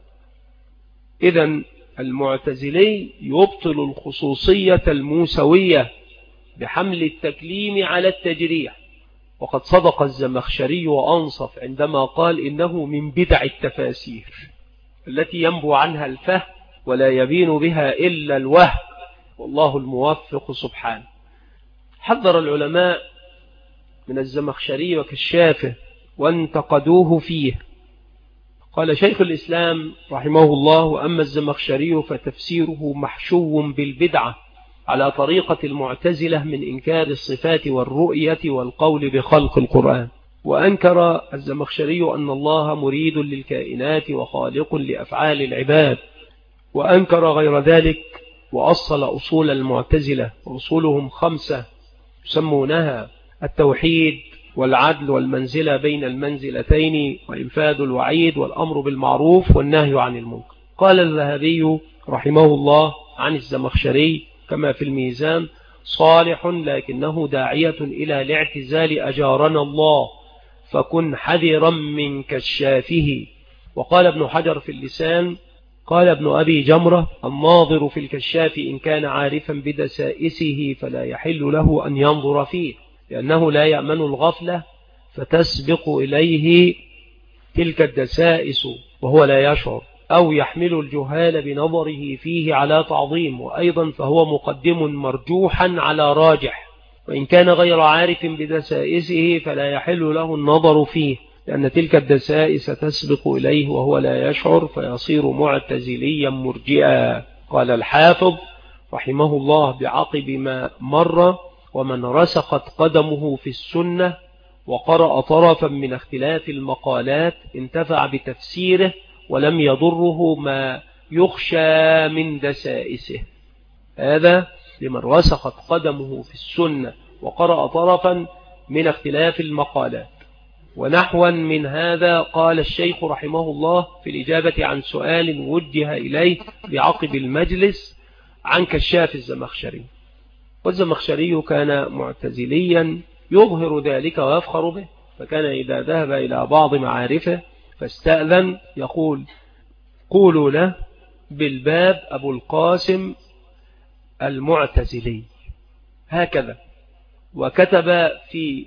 إذن المعتزلي يبطل الخصوصية الموسوية بحمل التكليم على التجريح، وقد صدق الزمخشري وأنصف عندما قال إنه من بدع التفاسير التي ينبو عنها الفهم ولا يبين بها إلا الوهم، والله الموفق سبحانه. حذر العلماء من الزمخشري وكشافه وانتقدوه فيه. قال شيخ الإسلام رحمه الله: وأما الزمخشري فتفسيره محشو بالبدعة على طريقة المعتزلة من إنكار الصفات والرؤية والقول بخلق القرآن. وأنكر الزمخشري أن الله مريد للكائنات وخالق لأفعال العباد، وأنكر غير ذلك، وأصل أصول المعتزلة، وأصولهم 5 يسمونها التوحيد والعدل والمنزلة بين المنزلتين وإنفاذ الوعيد والأمر بالمعروف والنهي عن المنكر. قال الذهبي رحمه الله عن الزمخشري كما في الميزان: صالح لكنه داعية إلى الاعتزال أجارنا الله، فكن حذرا من كشافه. وقال ابن حجر في اللسان: قال ابن أبي جمرة: الناظر في الكشاف إن كان عارفا بدسائسه فلا يحل له أن ينظر فيه، لأنه لا يأمن الغفلة فتسبق إليه تلك الدسائس وهو لا يشعر، أو يحمل الجهال بنظره فيه على تعظيم، وأيضا فهو مقدم مرجوحا على راجح، وإن كان غير عارف بدسائسه فلا يحل له النظر فيه، لأن تلك الدسائس تسبق إليه وهو لا يشعر فيصير معتزليا مرجئا. قال الحافظ رحمه الله بعقب ما مر: ومن رسخت قدمه في السنة وقرأ طرفا من اختلاف المقالات انتفع بتفسيره ولم يضره ما يخشى من دسائسه. هذا لمن رسخت قدمه في السنة وقرأ طرفا من اختلاف المقالات. ونحوا من هذا قال الشيخ رحمه الله في الإجابة عن سؤال وجه إليه بعقب المجلس عن كشاف الزمخشري. والزمخشري كان معتزليا يظهر ذلك ويفخر به، فكان إذا ذهب إلى بعض معارفه فاستأذن يقول: قولوا له بالباب أبو القاسم المعتزلي، هكذا. وكتب في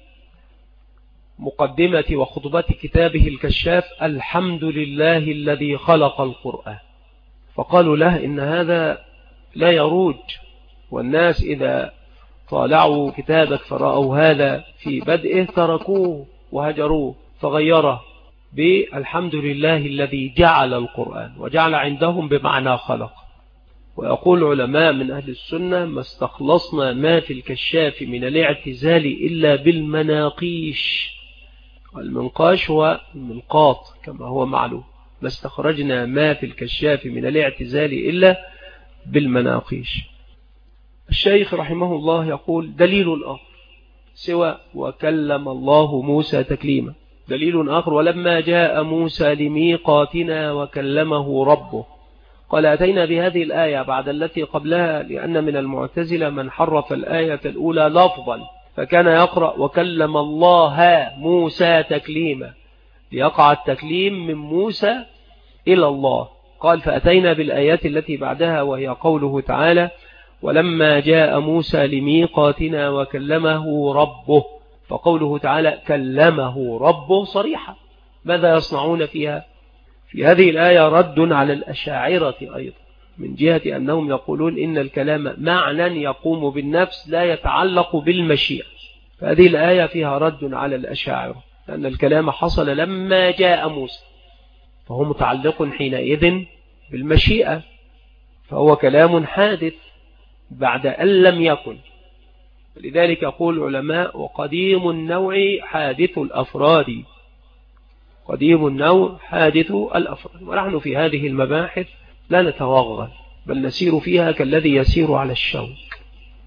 مقدمة وخطبة كتابه الكشاف: الحمد لله الذي خلق القرآن. فقالوا له: إن هذا لا يروج، والناس إذا طالعوا كتابك فرأوا هذا في بدئه تركوه وهجروه، فغيره بالحمد لله الذي جعل القرآن، وجعل عندهم بمعنى خلق. ويقول علماء من أهل السنة: ما استخلصنا ما في الكشاف من الاعتزال إلا بالمناقيش، والمنقاش هو المنقاط كما هو معلوم. ما استخرجنا ما في الكشاف من الاعتزال إلا بالمناقيش. الشيخ رحمه الله يقول: دليل آخر سوى وكلم الله موسى تكليما، دليل آخر: ولما جاء موسى لميقاتنا وكلمه ربه. قال: أتينا بهذه الآية بعد التي قبلها لأن من المعتزلة من حرف الآية الأولى لفظا، فكان يقرأ وكلم الله موسى تكليما، ليقع التكليم من موسى إلى الله. قال: فأتينا بالآيات التي بعدها وهي قوله تعالى: ولما جاء موسى لميقاتنا وكلمه ربه. فقوله تعالى كلمه ربه صريحة. ماذا يصنعون فيها؟ في هذه الآية رد على الأشاعرة أيضا، من جهة أنهم يقولون إن الكلام معنى يقوم بالنفس لا يتعلق بالمشيئة. فهذه الآية فيها رد على الأشاعرة، لأن الكلام حصل لما جاء موسى، فهو متعلق حينئذ بالمشيئة، فهو كلام حادث بعد أن لم يكن. لذلك يقول العلماء: وقديم النوع حادث الأفراد، قديم النوع حادث الأفراد. ونحن في هذه المباحث لا نتوغل، بل نسير فيها كالذي يسير على الشوك،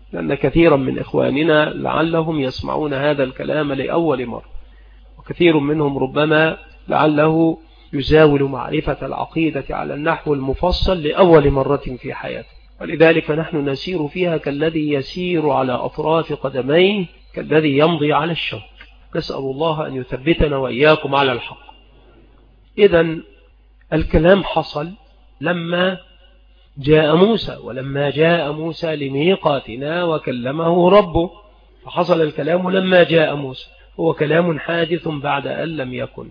لأن كثيرا من إخواننا لعلهم يسمعون هذا الكلام لأول مرة، وكثير منهم ربما لعله يزاول معرفة العقيدة على النحو المفصل لأول مرة في حياته، ولذلك نحن نسير فيها كالذي يسير على أطراف قدميه، كالذي يمضي على الشوك. نسأل الله أن يثبتنا وإياكم على الحق. إذن الكلام حصل لما جاء موسى، ولما جاء موسى لميقاتنا وكلمه ربه، فحصل الكلام لما جاء موسى، هو كلام حادث بعد أن لم يكن.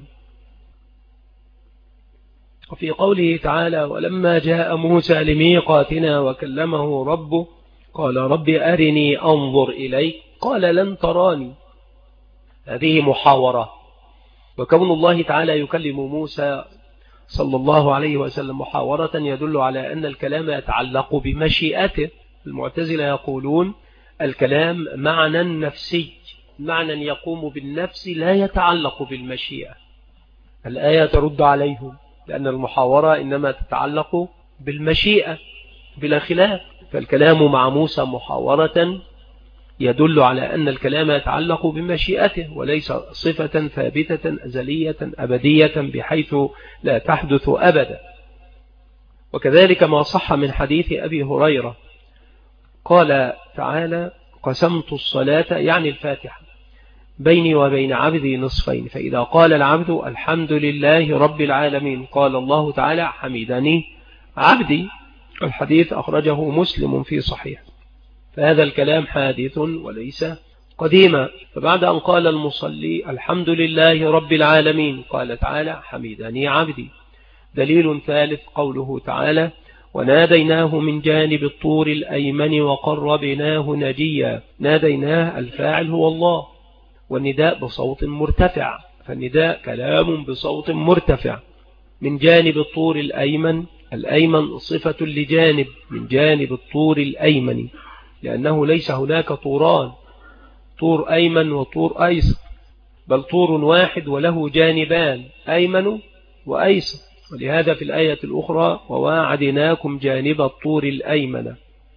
وفي قوله تعالى ولما جاء موسى لميقاتنا وكلمه ربه قال رب أرني أنظر إليك قال لن تراني، هذه محاورة. وكون الله تعالى يكلم موسى صلى الله عليه وسلم محاورة يدل على أن الكلام يتعلق بمشيئته. المعتزلة يقولون الكلام معنى نفسي، معنى يقوم بالنفس لا يتعلق بالمشيئة. الآية ترد عليهم لأن المحاورة إنما تتعلق بالمشيئة بلا خلاف، فالكلام مع موسى محاورة يدل على أن الكلام يتعلق بمشيئته وليس صفة ثابتة أزلية أبدية بحيث لا تحدث أبدا. وكذلك ما صح من حديث أبي هريرة قال تعالى قسمت الصلاة يعني الفاتحة بيني وبين عبدي نصفين، فإذا قال العبد الحمد لله رب العالمين قال الله تعالى حمدني عبدي. الحديث أخرجه مسلم في صحيح. فهذا الكلام حادث وليس قديما. فبعد أن قال المصلي الحمد لله رب العالمين قال تعالى حمدني عبدي. دليل ثالث قوله تعالى وناديناه من جانب الطور الأيمن وقربناه نجيا. ناديناه الفاعل هو الله، والنداء بصوت مرتفع، فالنداء كلام بصوت مرتفع. من جانب الطور الأيمن، الأيمن صفة لجانب، من جانب الطور الأيمن، لأنه ليس هناك طوران، طور أيمن وطور أيسر، بل طور واحد وله جانبان أيمن وأيسر. ولهذا في الآية الأخرى وواعدناكم جانب الطور الأيمن.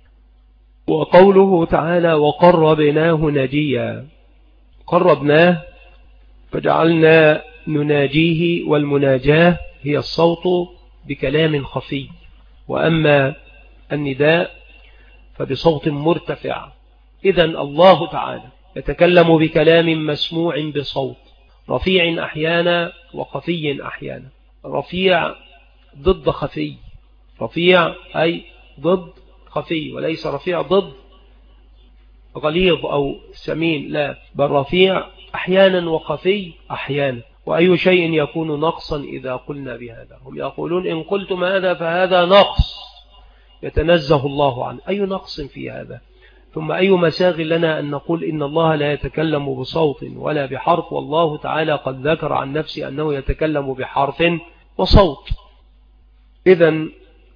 وقوله تعالى وقربناه نجيا، قربناه فجعلنا نناجيه، والمناجاة هي الصوت بكلام خفي، وأما النداء فبصوت مرتفع. إذن الله تعالى يتكلم بكلام مسموع بصوت رفيع أحيانا وخفي أحيانا. رفيع ضد خفي، رفيع أي ضد خفي، وليس رفيع ضد غليظ أو سمين، لا، بل رفيع أحيانا وخفي أحيانا. وأي شيء يكون نقصا إذا قلنا بهذا؟ هم يقولون إن قلتم هذا فهذا نقص يتنزه الله عنه. أي نقص في هذا؟ ثم أي مساغ لنا أن نقول إن الله لا يتكلم بصوت ولا بحرف، والله تعالى قد ذكر عن نفسه أنه يتكلم بحرف وصوت. إذن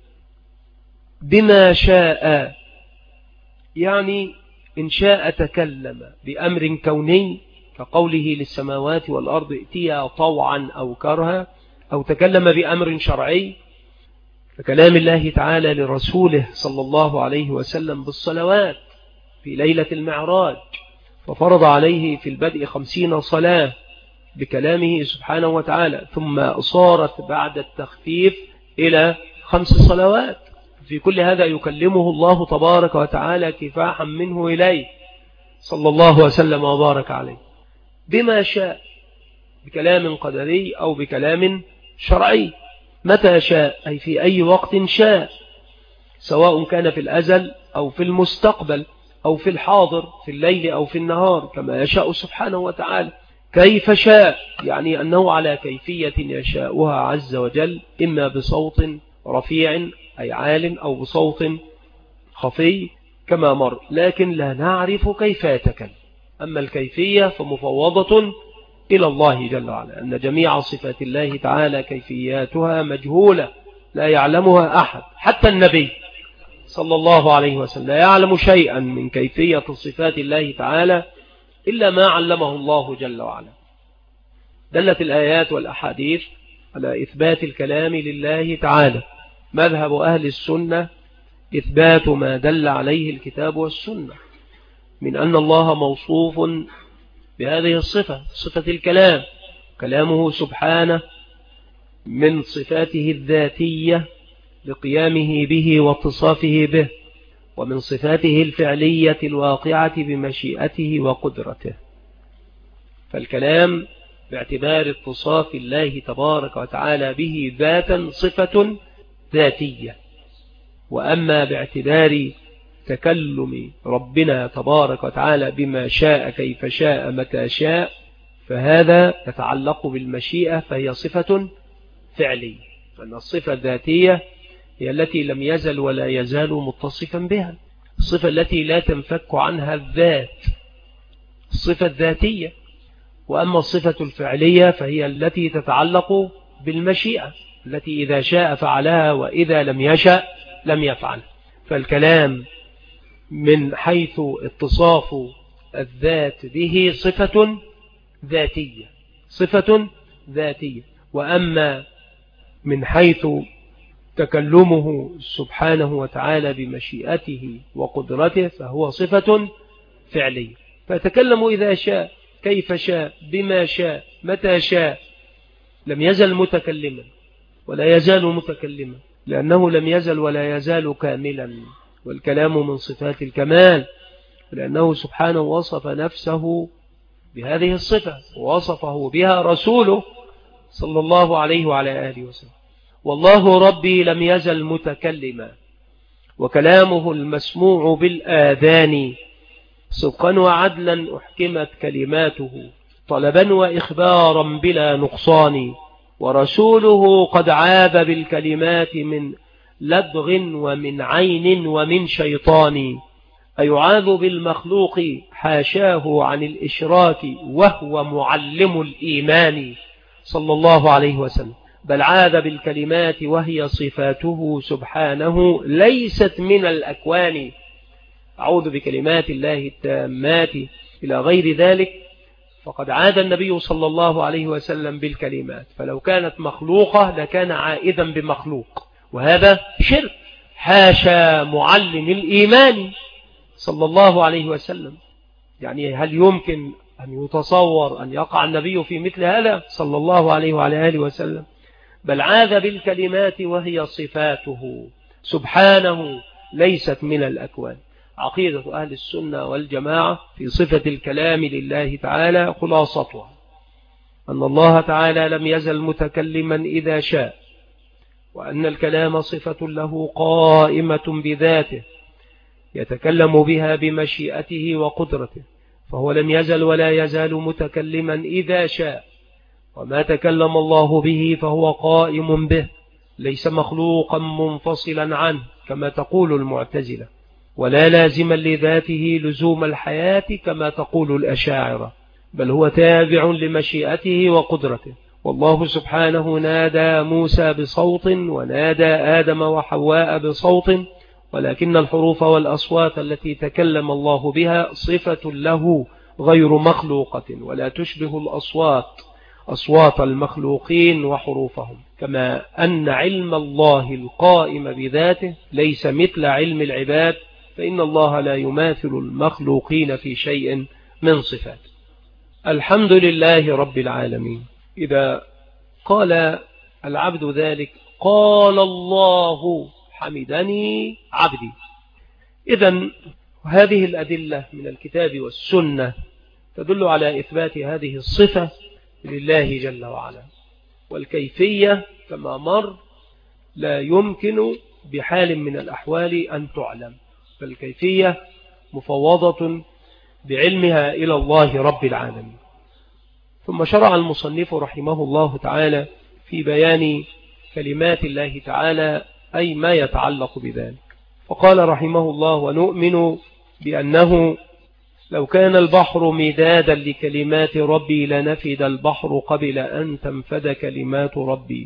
بما شاء، يعني إن شاء تكلم بأمر كوني كقوله للسماوات والأرض ائتيا طوعا أو كرها، أو تكلم بأمر شرعي فكلام الله تعالى لرسوله صلى الله عليه وسلم بالصلوات في ليلة المعراج، ففرض عليه في البدء 50 صلاة بكلامه سبحانه وتعالى، ثم صارت بعد التخفيف إلى 5 صلوات. في كل هذا يكلمه الله تبارك وتعالى كفاحا منه إليه صلى الله وسلم وبارك عليه بما شاء، بكلام قدري أو بكلام شرعي. متى شاء أي في أي وقت شاء، سواء كان في الأزل أو في المستقبل أو في الحاضر، في الليل أو في النهار، كما يشاء سبحانه وتعالى. كيف شاء يعني أنه على كيفية يشاؤها عز وجل، إما بصوت رفيع أي عال أو بصوت خفي كما مر، لكن لا نعرف كيف يتكلم. أما الكيفية فمفوضة إلى الله جل وعلا، أن جميع صفات الله تعالى كيفياتها مجهولة لا يعلمها أحد، حتى النبي صلى الله عليه وسلم لا يعلم شيئا من كيفية صفات الله تعالى إلا ما علمه الله جل وعلا. دلت الآيات والأحاديث على إثبات الكلام لله تعالى. مذهب أهل السنة إثبات ما دل عليه الكتاب والسنة، من أن الله موصوف بهذه الصفة، صفة الكلام. كلامه سبحانه من صفاته الذاتية لقيامه به واتصافه به، ومن صفاته الفعلية الواقعة بمشيئته وقدرته. فالكلام باعتبار اتصاف الله تبارك وتعالى به ذاتا صفة ذاتية، وأما باعتبار تكلم ربنا تبارك وتعالى بما شاء كيف شاء متى شاء فهذا يتعلق بالمشيئة، فهي صفة فعلية. أن الصفة الذاتية هي التي لم يزل ولا يزال متصفا بها، الصفة التي لا تنفك عنها الذات، الصفة الذاتية. وأما الصفة الفعلية فهي التي تتعلق بالمشيئة، التي إذا شاء فعلها وإذا لم يشأ لم يفعل. فالكلام من حيث اتصاف الذات به صفة ذاتية، صفة ذاتية. وأما من حيث تكلمه سبحانه وتعالى بمشيئته وقدرته فهو صفة فعلية. فتكلم إذا شاء كيف شاء بما شاء متى شاء، لم يزل متكلما ولا يزال متكلما، لأنه لم يزل ولا يزال كاملا، والكلام من صفات الكمال، لأنه سبحانه وصف نفسه بهذه الصفة ووصفه بها رسوله صلى الله عليه وعلى آله وسلم. والله ربي لم يزل متكلما، وكلامه المسموع بالآذان صدقا وعدلا أحكمت كلماته طلبا وإخبارا بلا نقصان. ورسوله قد عاب بالكلمات من لدغ ومن عين ومن شيطان. أيعاذ بالمخلوق حاشاه عن الإشراك وهو معلم الإيمان صلى الله عليه وسلم، بل عاذ بالكلمات وهي صفاته سبحانه ليست من الأكوان. أعوذ بكلمات الله التامات إلى غير ذلك. فقد عاد النبي صلى الله عليه وسلم بالكلمات، فلو كانت مخلوقة لكان عائدا بمخلوق، وهذا شرك. حاشا معلم الإيمان صلى الله عليه وسلم. يعني هل يمكن أن يتصور أن يقع النبي في مثل هذا صلى الله عليه وعلى آله وسلم؟ بل عاذ بالكلمات وهي صفاته سبحانه ليست من الأكوان. عقيدة أهل السنة والجماعة في صفة الكلام لله تعالى خلاصتها أن الله تعالى لم يزل متكلما إذا شاء، وأن الكلام صفة له قائمة بذاته يتكلم بها بمشيئته وقدرته، فهو لم يزل ولا يزال متكلما إذا شاء. وما تكلم الله به فهو قائم به، ليس مخلوقا منفصلا عنه كما تقول المعتزلة، ولا لازما لذاته لزوم الحياة كما تقول الأشاعرة، بل هو تابع لمشيئته وقدرته. والله سبحانه نادى موسى بصوت ونادى آدم وحواء بصوت، ولكن الحروف والأصوات التي تكلم الله بها صفة له غير مخلوقة، ولا تشبه الأصوات أصوات المخلوقين وحروفهم، كما أن علم الله القائم بذاته ليس مثل علم العباد، فإن الله لا يماثل المخلوقين في شيء من صفاته. الحمد لله رب العالمين. إذا قال العبد ذلك قال الله حمدني عبدي. إذن هذه الأدلة من الكتاب والسنة تدل على إثبات هذه الصفة لله جل وعلا، والكيفية كما مر لا يمكن بحال من الأحوال أن تعلم، فالكيفية مفوضة بعلمها إلى الله رب العالمين. ثم شرع المصنف رحمه الله تعالى في بيان كلمات الله تعالى أي ما يتعلق بذلك، فقال رحمه الله: ونؤمن بأنه لو كان البحر مدادا لكلمات ربي لنفد البحر قبل أن تنفد كلمات ربي،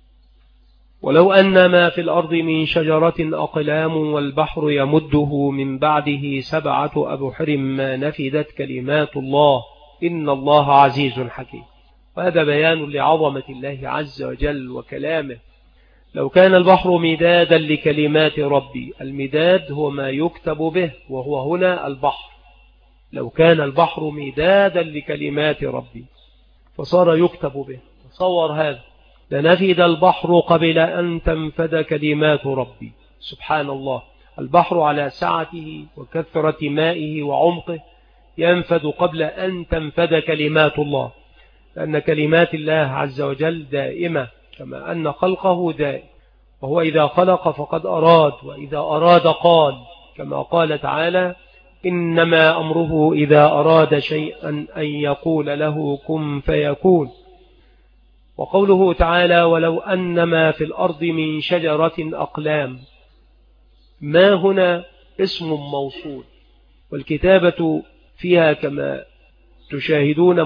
ولو أن ما في الأرض من شجرة أقلام والبحر يمده من بعده 7 أبحر ما نفدت كلمات الله إن الله عزيز حكيم. وهذا بيان لعظمة الله عز وجل وكلامه. لو كان البحر مدادا لكلمات ربي، المداد هو ما يكتب به، وهو هنا البحر، لو كان البحر مدادا لكلمات ربي فصار يكتب به. تصور هذا، لنفد البحر قبل أن تنفد كلمات ربي. سبحان الله، البحر على سعته وكثرة مائه وعمقه ينفد قبل أن تنفد كلمات الله، لأن كلمات الله عز وجل دائمة كما أن خلقه دائم، وهو إذا خلق فقد أراد، وإذا أراد قال، كما قال تعالى: إنما أمره إذا أراد شيئا أن يقول له كن فيكون. وقوله تعالى: ولو أن ما في الأرض من شجرة أقلام، ما هنا اسم موصول، والكتابة فيها كما تشاهدون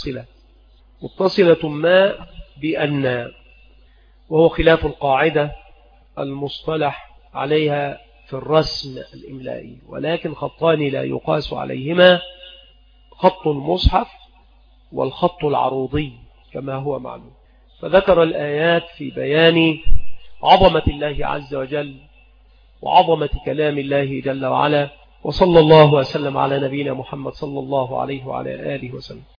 متصلة ما بأن، وهو خلاف القاعدة المصطلح عليها في الرسم الإملائي، ولكن خطان لا يقاس عليهما: خط المصحف والخط العروضي كما هو معلوم. فذكر الآيات في بيان عظمة الله عز وجل وعظمة كلام الله جل وعلا. وصلى الله وسلم على نبينا محمد صلى الله عليه وعلى آله وسلم.